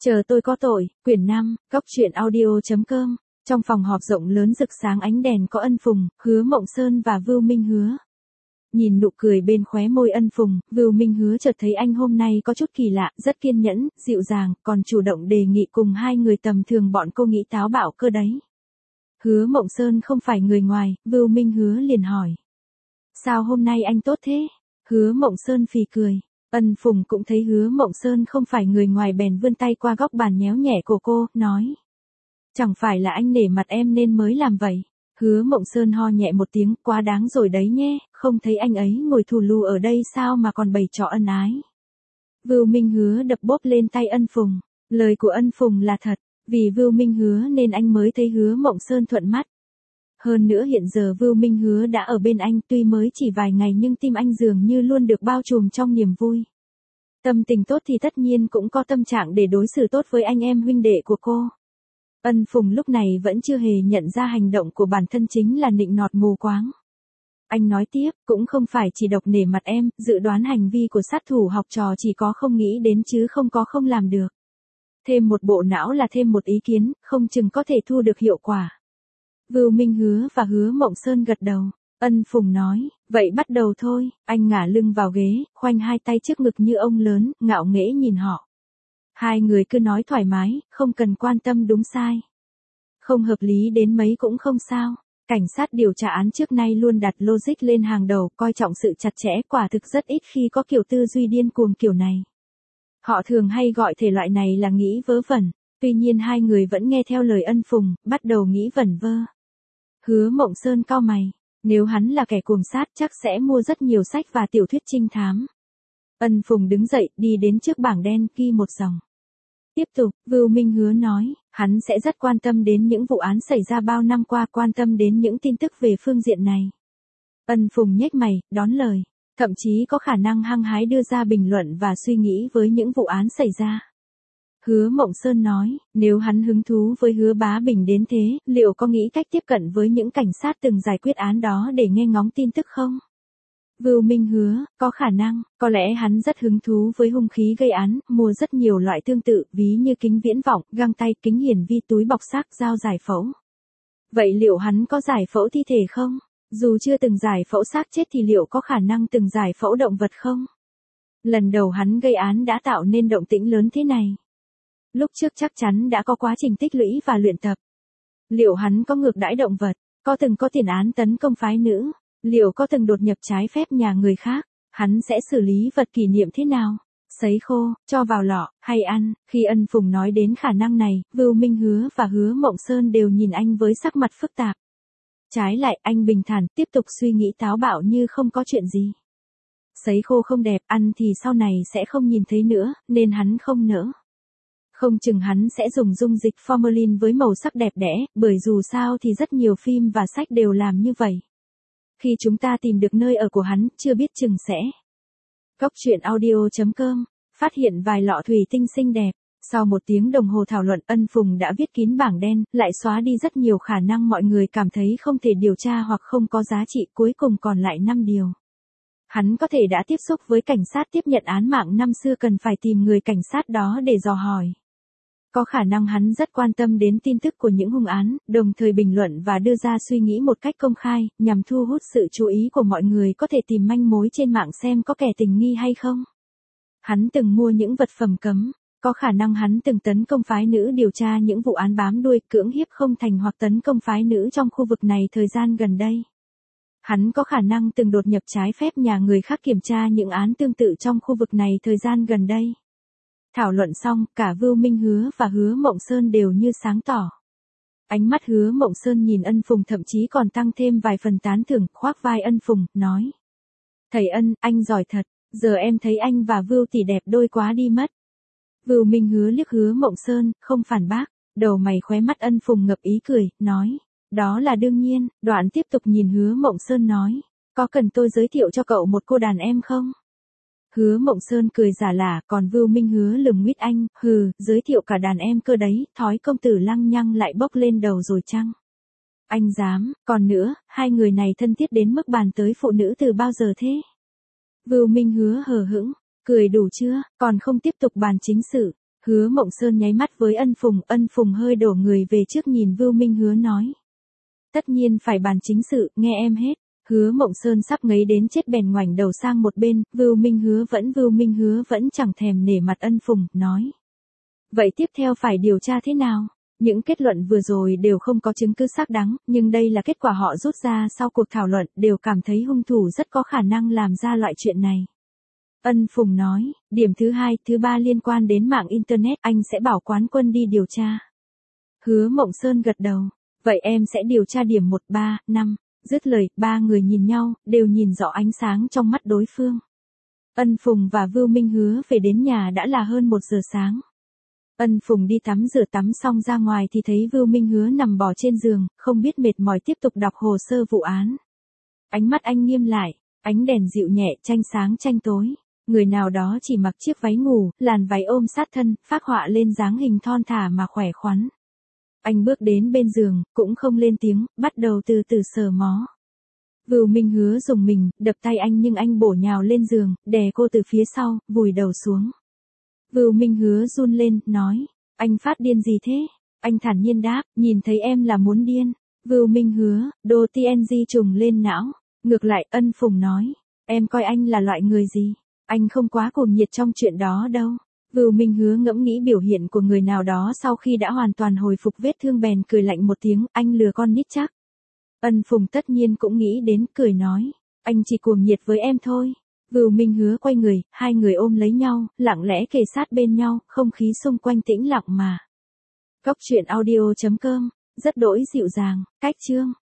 Chờ tôi có tội, quyển 5, góc truyện audio.com. Trong phòng họp rộng lớn rực sáng ánh đèn có Ân Phùng, Hứa Mộng Sơn và Vưu Minh Hứa. Nhìn nụ cười bên khóe môi Ân Phùng, Vưu Minh Hứa chợt thấy anh hôm nay có chút kỳ lạ, rất kiên nhẫn, dịu dàng, còn chủ động đề nghị cùng hai người tầm thường bọn cô nghĩ táo bạo cơ đấy. Hứa Mộng Sơn không phải người ngoài, Vưu Minh Hứa liền hỏi. Sao hôm nay anh tốt thế? Hứa Mộng Sơn phì cười. Ân Phùng cũng thấy Hứa Mộng Sơn không phải người ngoài bèn vươn tay qua góc bàn nhéo nhẹ cổ cô, nói. Chẳng phải là anh nể mặt em nên mới làm vậy. Hứa Mộng Sơn ho nhẹ một tiếng, quá đáng rồi đấy nhé, không thấy anh ấy ngồi thù lù ở đây sao mà còn bày trò ân ái. Vưu Minh Hứa đập bốp lên tay Ân Phùng, lời của Ân Phùng là thật, vì Vưu Minh Hứa nên anh mới thấy Hứa Mộng Sơn thuận mắt. Hơn nữa hiện giờ Vưu Minh Hứa đã ở bên anh, tuy mới chỉ vài ngày nhưng tim anh dường như luôn được bao trùm trong niềm vui. Tâm tình tốt thì tất nhiên cũng có tâm trạng để đối xử tốt với anh em huynh đệ của cô. Ân Phùng lúc này vẫn chưa hề nhận ra hành động của bản thân chính là nịnh nọt mù quáng. Anh nói tiếp, cũng không phải chỉ độc nể mặt em, dự đoán hành vi của sát thủ học trò chỉ có không nghĩ đến chứ không có không làm được. Thêm một bộ não là thêm một ý kiến, không chừng có thể thu được hiệu quả. Vưu Minh Hứa và Hứa Mộng Sơn gật đầu. Ân Phùng nói, vậy bắt đầu thôi. Anh ngả lưng vào ghế, khoanh hai tay trước ngực như ông lớn, ngạo nghễ nhìn họ. Hai người cứ nói thoải mái, không cần quan tâm đúng sai. Không hợp lý đến mấy cũng không sao. Cảnh sát điều tra án trước nay luôn đặt logic lên hàng đầu, coi trọng sự chặt chẽ, quả thực rất ít khi có kiểu tư duy điên cuồng kiểu này. Họ thường hay gọi thể loại này là nghĩ vớ vẩn. Tuy nhiên hai người vẫn nghe theo lời Ân Phùng, bắt đầu nghĩ vẩn vơ. Hứa Mộng Sơn cau mày, nếu hắn là kẻ cuồng sát chắc sẽ mua rất nhiều sách và tiểu thuyết trinh thám. Ân Phùng đứng dậy, đi đến trước bảng đen, ghi một dòng. Tiếp tục, Vưu Minh Hứa nói, hắn sẽ rất quan tâm đến những vụ án xảy ra bao năm qua, quan tâm đến những tin tức về phương diện này. Ân Phùng nhếch mày, đón lời, thậm chí có khả năng hăng hái đưa ra bình luận và suy nghĩ với những vụ án xảy ra. Hứa Mộng Sơn nói, nếu hắn hứng thú với Hứa Bá Bình đến thế, liệu có nghĩ cách tiếp cận với những cảnh sát từng giải quyết án đó để nghe ngóng tin tức không? Vưu Minh Hứa, có khả năng, có lẽ hắn rất hứng thú với hung khí gây án, mua rất nhiều loại tương tự, ví như kính viễn vọng, găng tay, kính hiển vi, túi bọc xác, dao giải phẫu. Vậy liệu hắn có giải phẫu thi thể không? Dù chưa từng giải phẫu xác chết thì liệu có khả năng từng giải phẫu động vật không? Lần đầu hắn gây án đã tạo nên động tĩnh lớn thế này. Lúc trước chắc chắn đã có quá trình tích lũy và luyện tập. Liệu hắn có ngược đãi động vật? Có từng có tiền án tấn công phái nữ? Liệu có từng đột nhập trái phép nhà người khác? Hắn sẽ xử lý vật kỷ niệm thế nào? Sấy khô, cho vào lọ, hay ăn? Khi Ân Phùng nói đến khả năng này, Vưu Minh Hứa và Hứa Mộng Sơn đều nhìn anh với sắc mặt phức tạp. Trái lại, anh bình thản, tiếp tục suy nghĩ táo bạo như không có chuyện gì. Sấy khô không đẹp, ăn thì sau này sẽ không nhìn thấy nữa, nên hắn không nỡ. Không chừng hắn sẽ dùng dung dịch formalin với màu sắc đẹp đẽ, bởi dù sao thì rất nhiều phim và sách đều làm như vậy. Khi chúng ta tìm được nơi ở của hắn, chưa biết chừng sẽ. Góc truyện audio.com, phát hiện vài lọ thủy tinh xinh đẹp. Sau một tiếng đồng hồ thảo luận, Ân Phùng đã viết kín bảng đen, lại xóa đi rất nhiều khả năng mọi người cảm thấy không thể điều tra hoặc không có giá trị, cuối cùng còn lại 5 điều. Hắn có thể đã tiếp xúc với cảnh sát tiếp nhận án mạng năm xưa, cần phải tìm người cảnh sát đó để dò hỏi. Có khả năng hắn rất quan tâm đến tin tức của những hung án, đồng thời bình luận và đưa ra suy nghĩ một cách công khai, nhằm thu hút sự chú ý của mọi người, có thể tìm manh mối trên mạng xem có kẻ tình nghi hay không. Hắn từng mua những vật phẩm cấm, có khả năng hắn từng tấn công phái nữ, điều tra những vụ án bám đuôi, cưỡng hiếp không thành hoặc tấn công phái nữ trong khu vực này thời gian gần đây. Hắn có khả năng từng đột nhập trái phép nhà người khác, kiểm tra những án tương tự trong khu vực này thời gian gần đây. Thảo luận xong, cả Vưu Minh Hứa và Hứa Mộng Sơn đều như sáng tỏ. Ánh mắt Hứa Mộng Sơn nhìn Ân Phùng thậm chí còn tăng thêm vài phần tán thưởng, khoác vai Ân Phùng, nói. Thầy Ân, anh giỏi thật, giờ em thấy anh và Vưu tỷ đẹp đôi quá đi mất. Vưu Minh Hứa liếc Hứa Mộng Sơn, không phản bác, đầu mày khóe mắt Ân Phùng ngập ý cười, nói. Đó là đương nhiên. Đoạn tiếp tục nhìn Hứa Mộng Sơn nói. Có cần tôi giới thiệu cho cậu một cô đàn em không? Hứa Mộng Sơn cười giả lả, còn Vưu Minh Hứa lườm nguyết anh, hừ, giới thiệu cả đàn em cơ đấy, thói công tử lăng nhăng lại bốc lên đầu rồi chăng? Anh dám, còn nữa, hai người này thân thiết đến mức bàn tới phụ nữ từ bao giờ thế? Vưu Minh Hứa hờ hững, cười đủ chưa, còn không tiếp tục bàn chính sự. Hứa Mộng Sơn nháy mắt với Ân Phùng hơi đổ người về trước nhìn Vưu Minh Hứa nói. Tất nhiên phải bàn chính sự, nghe em hết. Hứa Mộng Sơn sắp ngấy đến chết bèn ngoảnh đầu sang một bên, Vưu Minh Hứa vẫn chẳng thèm nể mặt Ân Phùng, nói. Vậy tiếp theo phải điều tra thế nào? Những kết luận vừa rồi đều không có chứng cứ xác đáng, nhưng đây là kết quả họ rút ra sau cuộc thảo luận, đều cảm thấy hung thủ rất có khả năng làm ra loại chuyện này. Ân Phùng nói, điểm thứ 2, thứ 3 liên quan đến mạng Internet, anh sẽ bảo Quán Quân đi điều tra. Hứa Mộng Sơn gật đầu, vậy em sẽ điều tra điểm 1, 3, 5. Dứt lời, ba người nhìn nhau, đều nhìn rõ ánh sáng trong mắt đối phương. Ân Phùng và Vưu Minh Hứa về đến nhà đã là hơn 1 giờ sáng. Ân Phùng đi tắm rửa tắm xong ra ngoài thì thấy Vưu Minh Hứa nằm bò trên giường, không biết mệt mỏi tiếp tục đọc hồ sơ vụ án. Ánh mắt anh nghiêm lại, ánh đèn dịu nhẹ tranh sáng tranh tối. Người nào đó chỉ mặc chiếc váy ngủ, làn váy ôm sát thân, phác họa lên dáng hình thon thả mà khỏe khoắn. Anh bước đến bên giường, cũng không lên tiếng, bắt đầu từ từ sờ mó. Vưu Minh Hứa dùng mình, đập tay anh nhưng anh bổ nhào lên giường, đè cô từ phía sau, vùi đầu xuống. Vưu Minh Hứa run lên, nói, anh phát điên gì thế? Anh thản nhiên đáp, nhìn thấy em là muốn điên. Vưu Minh Hứa, đồ TNG trùng lên não. Ngược lại, Ân Phùng nói, em coi anh là loại người gì? Anh không quá cuồng nhiệt trong chuyện đó đâu. Vưu Minh Hứa ngẫm nghĩ biểu hiện của người nào đó sau khi đã hoàn toàn hồi phục vết thương bèn cười lạnh một tiếng, anh lừa con nít chắc. Ân Phùng tất nhiên cũng nghĩ đến, cười nói, anh chỉ cuồng nhiệt với em thôi. Vưu Minh Hứa quay người, hai người ôm lấy nhau, lặng lẽ kề sát bên nhau, không khí xung quanh tĩnh lặng mà. Cóc truyện audio.com, rất đỗi dịu dàng, cách chương.